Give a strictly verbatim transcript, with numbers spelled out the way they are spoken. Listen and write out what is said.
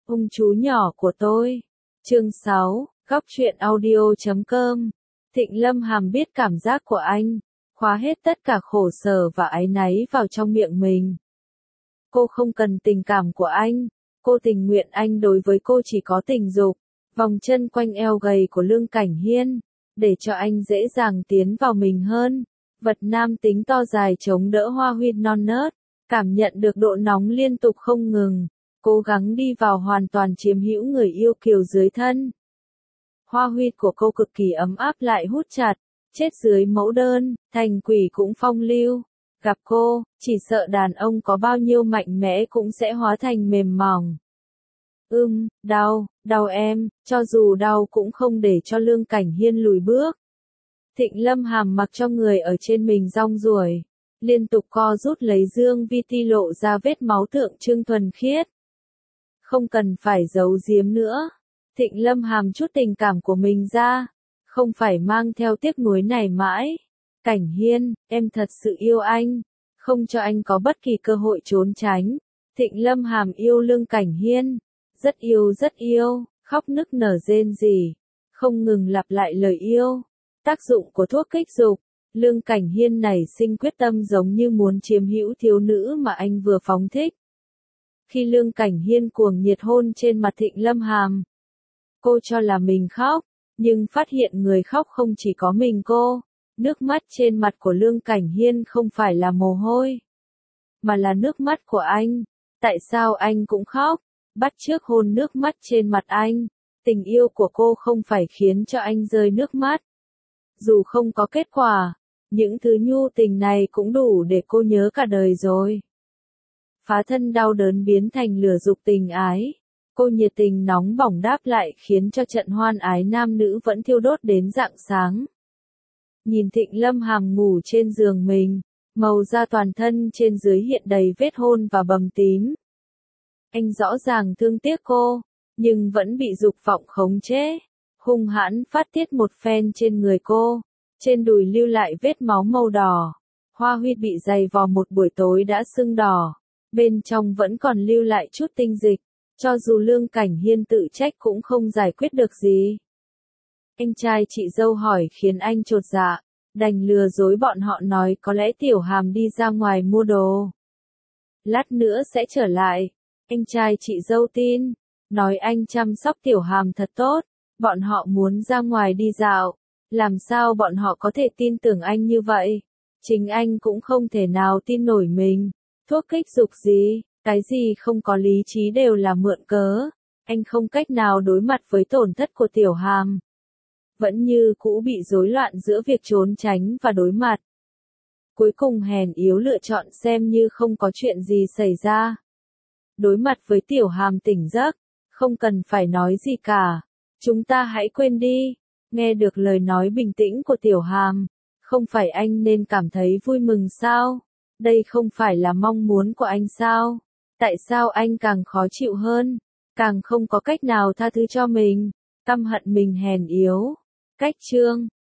Ung chú nhỏ của tôi. Chương sáu, góc truyện audio chấm com. Thịnh Lâm Hàm biết cảm giác của anh, khóa hết tất cả khổ sở và áy náy vào trong miệng mình. Cô không cần tình cảm của anh, cô tình nguyện anh đối với cô chỉ có tình dục. Vòng chân quanh eo gầy của Lương Cảnh Hiên, để cho anh dễ dàng tiến vào mình hơn. Vật nam tính to dài chống đỡ hoa huyên non nớt, cảm nhận được độ nóng liên tục không ngừng, cố gắng đi vào hoàn toàn chiếm hữu người yêu kiều dưới thân. Hoa huyết của cô cực kỳ ấm áp lại hút chặt, chết dưới mẫu đơn, thành quỷ cũng phong lưu. Gặp cô, chỉ sợ đàn ông có bao nhiêu mạnh mẽ cũng sẽ hóa thành mềm mỏng. Ưm, đau, đau em, cho dù đau cũng không để cho Lương Cảnh Hiên lùi bước. Thịnh Lâm Hàm mặc cho người ở trên mình rong ruổi, liên tục co rút lấy dương vi ti lộ ra vết máu tượng trưng thuần khiết. Không cần phải giấu giếm nữa, Thịnh Lâm Hàm chút tình cảm của mình ra, không phải mang theo tiếc nuối này mãi. Cảnh Hiên, em thật sự yêu anh, không cho anh có bất kỳ cơ hội trốn tránh. Thịnh Lâm Hàm yêu Lương Cảnh Hiên, rất yêu rất yêu, khóc nức nở rên rỉ, không ngừng lặp lại lời yêu. Tác dụng của thuốc kích dục, Lương Cảnh Hiên nảy sinh quyết tâm giống như muốn chiếm hữu thiếu nữ mà anh vừa phóng thích. Khi Lương Cảnh Hiên cuồng nhiệt hôn trên mặt Thịnh Lâm Hàm, cô cho là mình khóc, nhưng phát hiện người khóc không chỉ có mình cô. Nước mắt trên mặt của Lương Cảnh Hiên không phải là mồ hôi, mà là nước mắt của anh. Tại sao anh cũng khóc? Bắt chước hôn nước mắt trên mặt anh. Tình yêu của cô không phải khiến cho anh rơi nước mắt. Dù không có kết quả, những thứ nhu tình này cũng đủ để cô nhớ cả đời rồi. Phá thân đau đớn biến thành lửa dục tình ái. Cô nhiệt tình nóng bỏng đáp lại khiến cho trận hoan ái nam nữ vẫn thiêu đốt đến rạng sáng. Nhìn Thịnh Lâm Hàm ngủ trên giường mình, màu da toàn thân trên dưới hiện đầy vết hôn và bầm tím. Anh rõ ràng thương tiếc cô, nhưng vẫn bị dục vọng khống chế, hung hãn phát tiết một phen trên người cô, trên đùi lưu lại vết máu màu đỏ. Hoa huyết bị dày vò một buổi tối đã sưng đỏ, bên trong vẫn còn lưu lại chút tinh dịch, cho dù Lương Cảnh Hiên tự trách cũng không giải quyết được gì. Anh trai chị dâu hỏi khiến anh chột dạ, đành lừa dối bọn họ nói có lẽ Tiểu Hàm đi ra ngoài mua đồ. Lát nữa sẽ trở lại. Anh trai chị dâu tin, nói anh chăm sóc Tiểu Hàm thật tốt, bọn họ muốn ra ngoài đi dạo. Làm sao bọn họ có thể tin tưởng anh như vậy? Chính anh cũng không thể nào tin nổi mình. Thuốc kích dục gì, cái gì không có lý trí đều là mượn cớ. Anh không cách nào đối mặt với tổn thất của Tiểu Hàm. Vẫn như cũ bị rối loạn giữa việc trốn tránh và đối mặt. Cuối cùng hèn yếu lựa chọn xem như không có chuyện gì xảy ra. Đối mặt với Tiểu Hàm tỉnh giấc, không cần phải nói gì cả. Chúng ta hãy quên đi. Nghe được lời nói bình tĩnh của Tiểu Hàm, không phải anh nên cảm thấy vui mừng sao? Đây không phải là mong muốn của anh sao? Tại sao anh càng khó chịu hơn, càng không có cách nào tha thứ cho mình, căm hận mình hèn yếu? Cách chương